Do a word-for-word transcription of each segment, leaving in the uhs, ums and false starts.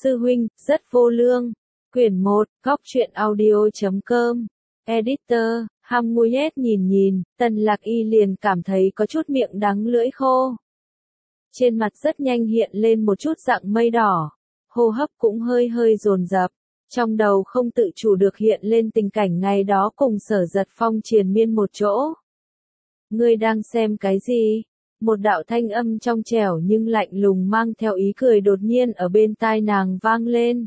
Sư huynh, rất vô lương. Quyển một, góc truyện audio chấm com. Editor, Ham Nguyệt nhìn nhìn, Tần Lạc Y liền cảm thấy có chút miệng đắng lưỡi khô. Trên mặt rất nhanh hiện lên một chút dạng mây đỏ, hô hấp cũng hơi hơi dồn dập, trong đầu không tự chủ được hiện lên tình cảnh ngày đó cùng Sở Giật Phong triền miên một chỗ. Ngươi đang xem cái gì? Một đạo thanh âm trong trẻo nhưng lạnh lùng mang theo ý cười đột nhiên ở bên tai nàng vang lên.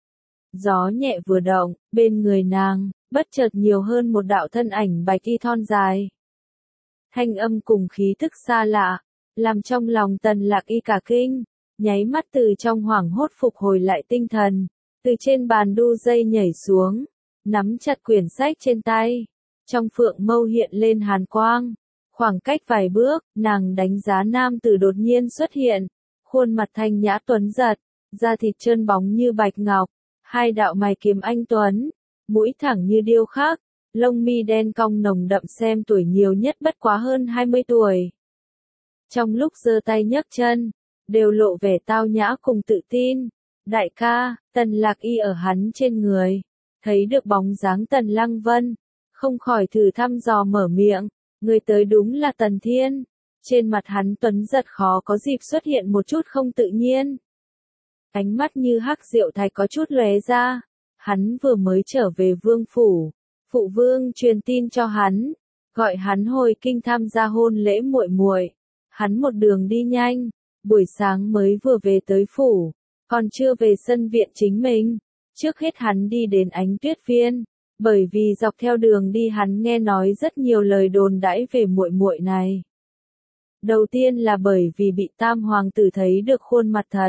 Gió nhẹ vừa động, bên người nàng, bất chợt nhiều hơn một đạo thân ảnh bạch y thon dài. Thanh âm cùng khí thức xa lạ, làm trong lòng Tần Lạc Y cả kinh, nháy mắt từ trong hoảng hốt phục hồi lại tinh thần, từ trên bàn đu dây nhảy xuống, nắm chặt quyển sách trên tay, trong phượng mâu hiện lên hàn quang. Khoảng cách vài bước, nàng đánh giá nam tử đột nhiên xuất hiện, khuôn mặt thanh nhã tuấn giật, da thịt trơn bóng như bạch ngọc, hai đạo mày kiếm anh tuấn, mũi thẳng như điêu khắc, lông mi đen cong nồng đậm xem tuổi nhiều nhất bất quá hơn hai mươi tuổi. Trong lúc giơ tay nhấc chân, đều lộ vẻ tao nhã cùng tự tin. Đại ca, Tần Lạc Y ở hắn trên người, thấy được bóng dáng Tần Lăng Vân, không khỏi thử thăm dò mở miệng. Người tới đúng là Tần Thiên. Trên mặt hắn tuấn giật khó có dịp xuất hiện một chút không tự nhiên. Ánh mắt như hắc diệu thạch có chút lóe ra. Hắn vừa mới trở về vương phủ. Phụ vương truyền tin cho hắn, gọi hắn hồi kinh tham gia hôn lễ muội muội. Hắn một đường đi nhanh, buổi sáng mới vừa về tới phủ, còn chưa về sân viện chính mình. Trước hết hắn đi đến Ánh Tuyết Viên. Bởi vì dọc theo đường đi hắn nghe nói rất nhiều lời đồn đãi về muội muội này. Đầu tiên là bởi vì bị tam hoàng tử thấy được khuôn mặt thật,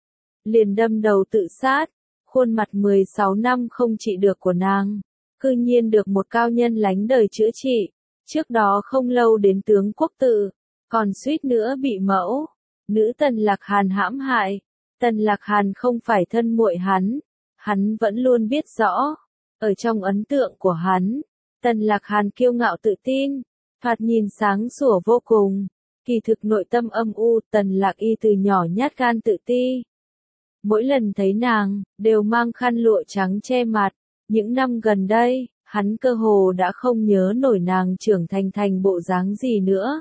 liền đâm đầu tự sát. Khuôn mặt mười sáu năm không trị được của nàng, cư nhiên được một cao nhân lánh đời chữa trị. Trước đó không lâu đến tướng quốc tự, còn suýt nữa bị mẫu nữ Tần Lạc Hàn hãm hại. Tần Lạc Hàn không phải thân muội hắn, hắn vẫn luôn biết rõ. Ở trong ấn tượng của hắn, Tần Lạc Hàn kiêu ngạo tự tin, thoạt nhìn sáng sủa vô cùng, kỳ thực nội tâm âm u. Tần Lạc Y từ nhỏ nhát gan tự ti. Mỗi lần thấy nàng, đều mang khăn lụa trắng che mặt. Những năm gần đây, hắn cơ hồ đã không nhớ nổi nàng trưởng thành thành bộ dáng gì nữa.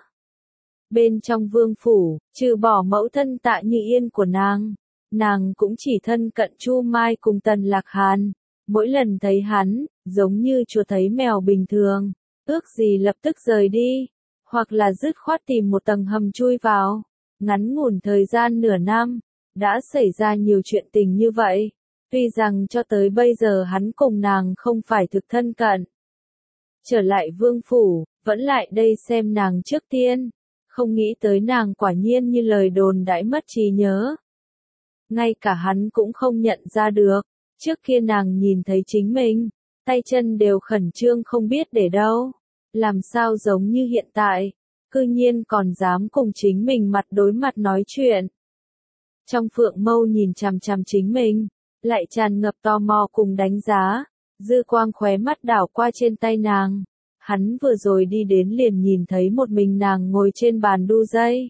Bên trong vương phủ, trừ bỏ mẫu thân Tạ Như Yên của nàng, nàng cũng chỉ thân cận Chu Mai cùng Tần Lạc Hàn. Mỗi lần thấy hắn, giống như chuột thấy mèo bình thường, ước gì lập tức rời đi, hoặc là dứt khoát tìm một tầng hầm chui vào. Ngắn ngủn thời gian nửa năm, đã xảy ra nhiều chuyện tình như vậy, tuy rằng cho tới bây giờ hắn cùng nàng không phải thực thân cận. Trở lại vương phủ, vẫn lại đây xem nàng trước tiên, không nghĩ tới nàng quả nhiên như lời đồn đãi mất trí nhớ. Ngay cả hắn cũng không nhận ra được. Trước kia nàng nhìn thấy chính mình, tay chân đều khẩn trương không biết để đâu, làm sao giống như hiện tại, cư nhiên còn dám cùng chính mình mặt đối mặt nói chuyện. Trong phượng mâu nhìn chằm chằm chính mình, lại tràn ngập tò mò cùng đánh giá, dư quang khóe mắt đảo qua trên tay nàng. Hắn vừa rồi đi đến liền nhìn thấy một mình nàng ngồi trên bàn đu dây.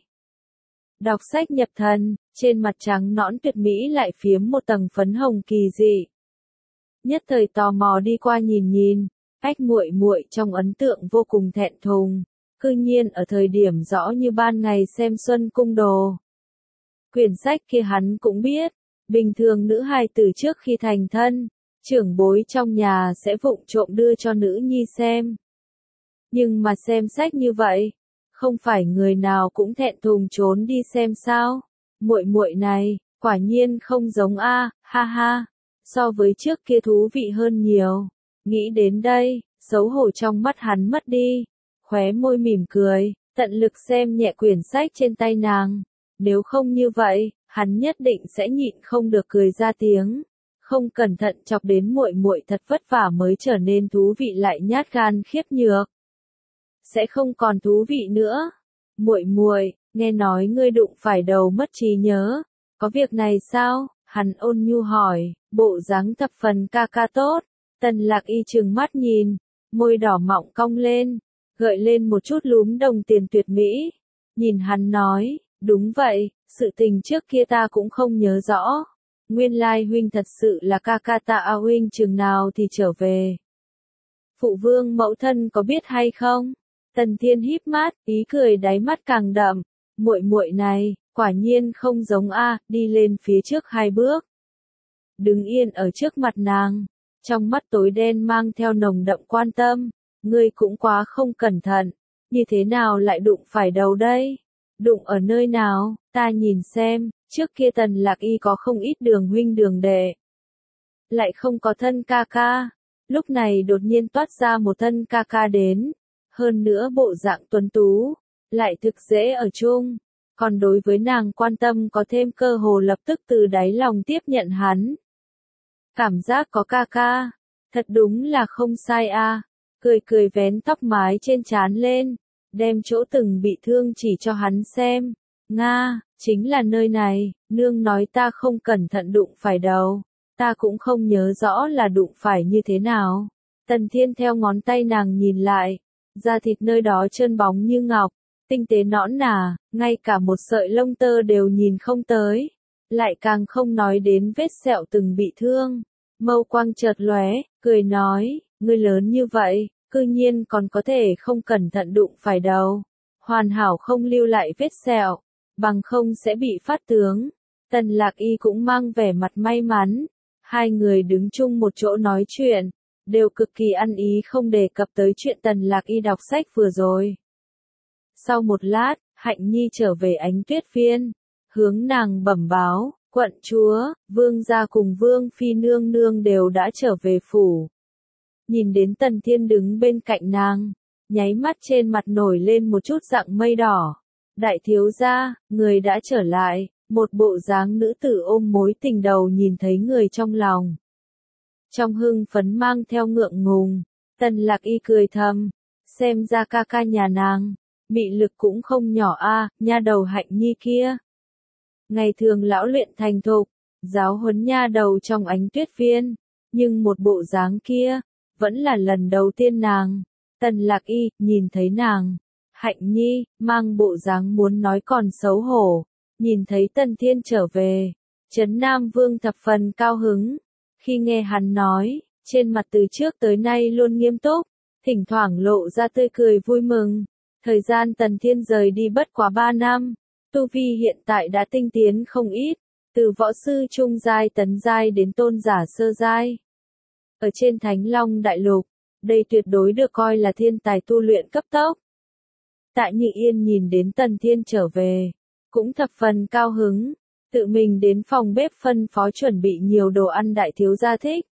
Đọc sách nhập thần, trên mặt trắng nõn tuyệt mỹ lại phiếm một tầng phấn hồng kỳ dị. Nhất thời tò mò đi qua nhìn nhìn, ách muội muội trong ấn tượng vô cùng thẹn thùng, cư nhiên ở thời điểm rõ như ban ngày xem Xuân Cung Đồ. Quyển sách kia hắn cũng biết, bình thường nữ hài tử trước khi thành thân, trưởng bối trong nhà sẽ vụng trộm đưa cho nữ nhi xem. Nhưng mà xem sách như vậy, không phải người nào cũng thẹn thùng trốn đi xem sao? Muội muội này, quả nhiên không giống a, ha ha, so với trước kia thú vị hơn nhiều. Nghĩ đến đây, xấu hổ trong mắt hắn mất đi, khóe môi mỉm cười, tận lực xem nhẹ quyển sách trên tay nàng. Nếu không như vậy, hắn nhất định sẽ nhịn không được cười ra tiếng. Không cẩn thận chọc đến muội muội thật vất vả mới trở nên thú vị lại nhát gan khiếp nhược. Sẽ không còn thú vị nữa. Muội muội, nghe nói ngươi đụng phải đầu mất trí nhớ, có việc này sao? Hắn ôn nhu hỏi, bộ dáng thập phần ca ca tốt. Tần Lạc Y trừng mắt nhìn, môi đỏ mọng cong lên, gợi lên một chút lúm đồng tiền tuyệt mỹ. Nhìn hắn nói, đúng vậy, sự tình trước kia ta cũng không nhớ rõ. nguyên lai huynh thật sự là ca ca ta à, huynh chừng nào thì trở về. Phụ vương mẫu thân có biết hay không? Tần Thiên híp mắt, ý cười đáy mắt càng đậm, muội muội này, quả nhiên không giống a, đi lên phía trước hai bước. Đứng yên ở trước mặt nàng, trong mắt tối đen mang theo nồng đậm quan tâm, ngươi cũng quá không cẩn thận, như thế nào lại đụng phải đầu đây? Đụng ở nơi nào, ta nhìn xem, trước kia Tần Lạc Y có không ít đường huynh đường đệ. Lại không có thân ca ca, lúc này đột nhiên toát ra một thân ca ca đến, hơn nữa bộ dạng tuấn tú, lại thực dễ ở chung, còn đối với nàng quan tâm có thêm cơ hồ lập tức từ đáy lòng tiếp nhận hắn. Cảm giác có ca ca, thật đúng là không sai a. Cười cười vén tóc mái trên trán lên, đem chỗ từng bị thương chỉ cho hắn xem. Nga, chính là nơi này, nương nói ta không cẩn thận đụng phải đầu, ta cũng không nhớ rõ là đụng phải như thế nào. Tần Thiên theo ngón tay nàng nhìn lại, da thịt nơi đó trơn bóng như ngọc, tinh tế nõn nà, ngay cả một sợi lông tơ đều nhìn không tới, lại càng không nói đến vết sẹo từng bị thương. Mâu quang chợt lóe, cười nói, ngươi lớn như vậy, cư nhiên còn có thể không cẩn thận đụng phải đầu, hoàn hảo không lưu lại vết sẹo, bằng không sẽ bị phát tướng. Tần Lạc Y cũng mang vẻ mặt may mắn, hai người đứng chung một chỗ nói chuyện, đều cực kỳ ăn ý không đề cập tới chuyện Tần Lạc Y đọc sách vừa rồi. Sau một lát, Hạnh Nhi trở về Ánh Tuyết Viên, hướng nàng bẩm báo, quận chúa, vương gia cùng vương phi nương nương đều đã trở về phủ. Nhìn đến Tần Thiên đứng bên cạnh nàng, nháy mắt trên mặt nổi lên một chút dạng mây đỏ. Đại thiếu gia, người đã trở lại, một bộ dáng nữ tử ôm mối tình đầu nhìn thấy người trong lòng. Trong hưng phấn mang theo ngượng ngùng, Tần Lạc Y cười thầm, xem ra ca ca nhà nàng, mị lực cũng không nhỏ a, nha đầu Hạnh Nhi kia. Ngày thường lão luyện thành thục, giáo huấn nha đầu trong Ánh Tuyết Viên, nhưng một bộ dáng kia, vẫn là lần đầu tiên nàng. Tần Lạc Y, nhìn thấy nàng, Hạnh Nhi, mang bộ dáng muốn nói còn xấu hổ, nhìn thấy Tần Thiên trở về, Trấn Nam Vương thập phần cao hứng, khi nghe hắn nói, trên mặt từ trước tới nay luôn nghiêm túc, thỉnh thoảng lộ ra tươi cười vui mừng. Thời gian Tần Thiên rời đi bất quá ba năm, tu vi hiện tại đã tinh tiến không ít, từ võ sư trung giai tấn giai đến tôn giả sơ giai. Ở trên Thánh Long Đại Lục, đây tuyệt đối được coi là thiên tài tu luyện cấp tốc. Tạ Nhị Yên nhìn đến Tần Thiên trở về, cũng thập phần cao hứng, tự mình đến phòng bếp phân phó chuẩn bị nhiều đồ ăn đại thiếu gia thích.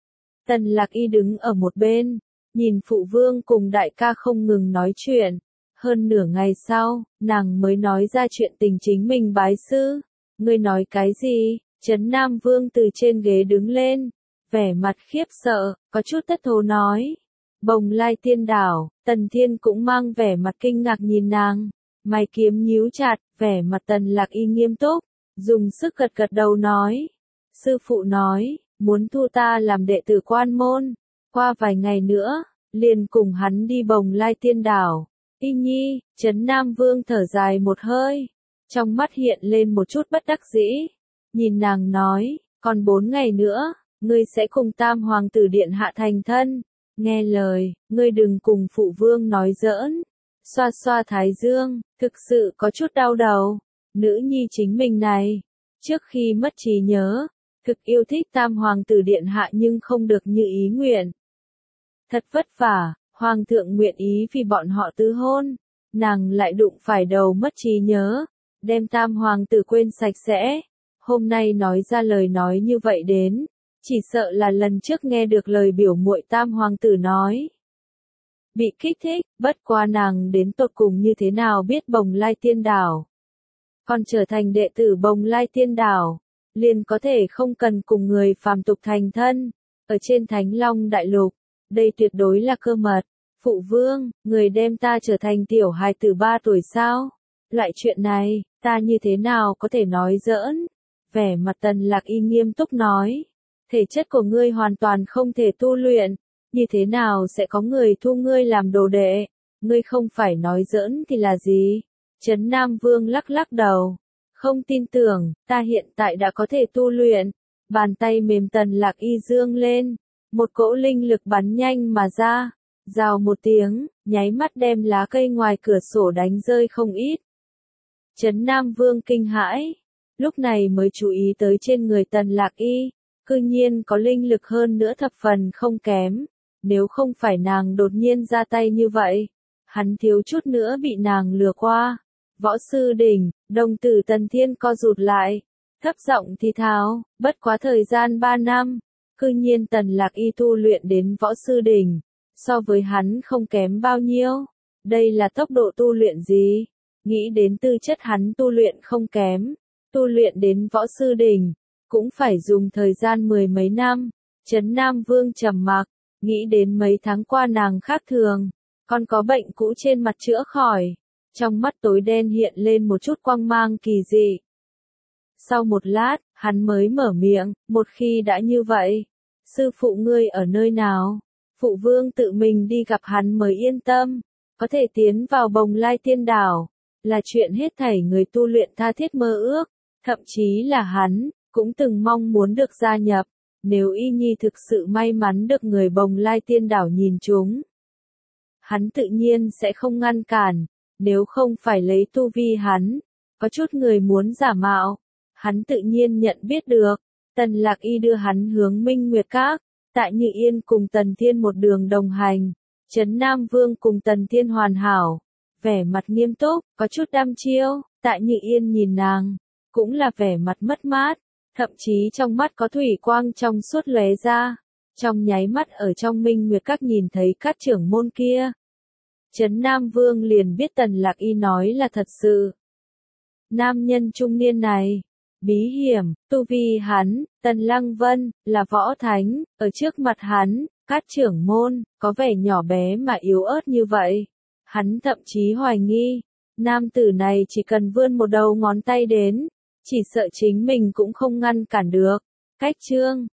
Tần Lạc Y đứng ở một bên, nhìn phụ vương cùng đại ca không ngừng nói chuyện. Hơn nửa ngày sau, nàng mới nói ra chuyện tình chính mình bái sư. Ngươi nói cái gì? Trấn Nam Vương từ trên ghế đứng lên, vẻ mặt khiếp sợ, có chút thất thố nói. Bồng Lai Tiên Đảo, Tần Thiên cũng mang vẻ mặt kinh ngạc nhìn nàng, mày kiếm nhíu chặt, vẻ mặt Tần Lạc Y nghiêm túc, dùng sức gật gật đầu nói. Sư phụ nói, muốn thu ta làm đệ tử quan môn, qua vài ngày nữa, liền cùng hắn đi Bồng Lai Tiên Đảo. Y Nhi, Trấn Nam Vương thở dài một hơi, trong mắt hiện lên một chút bất đắc dĩ, nhìn nàng nói, còn bốn ngày nữa, ngươi sẽ cùng Tam Hoàng tử điện hạ thành thân, nghe lời, ngươi đừng cùng phụ vương nói giỡn. Xoa xoa thái dương, thực sự có chút đau đầu, nữ nhi chính mình này, trước khi mất trí nhớ, thực yêu thích Tam Hoàng tử điện hạ nhưng không được như ý nguyện. Thật vất vả. Hoàng thượng nguyện ý vì bọn họ tứ hôn, nàng lại đụng phải đầu mất trí nhớ, đem Tam Hoàng tử quên sạch sẽ. Hôm nay nói ra lời nói như vậy đến, chỉ sợ là lần trước nghe được lời biểu muội Tam Hoàng tử nói. Bị kích thích, bất qua nàng đến tột cùng như thế nào biết Bồng Lai Tiên Đảo. Còn trở thành đệ tử Bồng Lai Tiên Đảo, liền có thể không cần cùng người phàm tục thành thân, ở trên Thánh Long Đại Lục. Đây tuyệt đối là cơ mật. Phụ vương, người đem ta trở thành tiểu hài tử ba tuổi sao? Loại chuyện này, ta như thế nào có thể nói giỡn? Vẻ mặt Tần Lạc Y nghiêm túc nói. Thể chất của ngươi hoàn toàn không thể tu luyện. Như thế nào sẽ có người thu ngươi làm đồ đệ? Ngươi không phải nói giỡn thì là gì? Trấn Nam Vương lắc lắc đầu. Không tin tưởng, ta hiện tại đã có thể tu luyện. Bàn tay mềm Tần Lạc Y dương lên, một cỗ linh lực bắn nhanh mà ra, rào một tiếng, nháy mắt đem lá cây ngoài cửa sổ đánh rơi không ít. Trấn Nam Vương kinh hãi, lúc này mới chú ý tới trên người Tần Lạc Y, cư nhiên có linh lực hơn nữa thập phần không kém, nếu không phải nàng đột nhiên ra tay như vậy, hắn thiếu chút nữa bị nàng lừa qua. Võ sư đỉnh, đồng tử Tần Thiên co rụt lại, thấp giọng thì thào, bất quá thời gian ba năm, cư nhiên Tần Lạc Y tu luyện đến võ sư đỉnh, so với hắn không kém bao nhiêu, đây là tốc độ tu luyện gì? Nghĩ đến tư chất hắn tu luyện không kém, tu luyện đến võ sư đỉnh, cũng phải dùng thời gian mười mấy năm. Trấn Nam Vương trầm mặc, nghĩ đến mấy tháng qua nàng khác thường, còn có bệnh cũ trên mặt chữa khỏi, trong mắt tối đen hiện lên một chút quang mang kỳ dị. Sau một lát, hắn mới mở miệng, một khi đã như vậy, sư phụ ngươi ở nơi nào? Phụ vương tự mình đi gặp hắn mới yên tâm, có thể tiến vào Bồng Lai Tiên Đảo, là chuyện hết thảy người tu luyện tha thiết mơ ước, thậm chí là hắn, cũng từng mong muốn được gia nhập, nếu Y Nhi thực sự may mắn được người Bồng Lai Tiên Đảo nhìn chúng. Hắn tự nhiên sẽ không ngăn cản, nếu không phải lấy tu vi hắn, có chút người muốn giả mạo, hắn tự nhiên nhận biết được. Tần Lạc Y đưa hắn hướng Minh Nguyệt Các, Tạ Như Yên cùng Tần Thiên một đường đồng hành, Trấn Nam Vương cùng Tần Thiên hoàn hảo, vẻ mặt nghiêm túc, có chút đăm chiêu. Tạ Như Yên nhìn nàng, cũng là vẻ mặt mất mát, thậm chí trong mắt có thủy quang trong suốt lóe ra, trong nháy mắt ở trong Minh Nguyệt Các nhìn thấy các trưởng môn kia. Trấn Nam Vương liền biết Tần Lạc Y nói là thật sự. Nam nhân trung niên này, bí hiểm, tu vi hắn, Tần Lăng Vân, là võ thánh, ở trước mặt hắn, các trưởng môn, có vẻ nhỏ bé mà yếu ớt như vậy. Hắn thậm chí hoài nghi, nam tử này chỉ cần vươn một đầu ngón tay đến, chỉ sợ chính mình cũng không ngăn cản được. Cách chương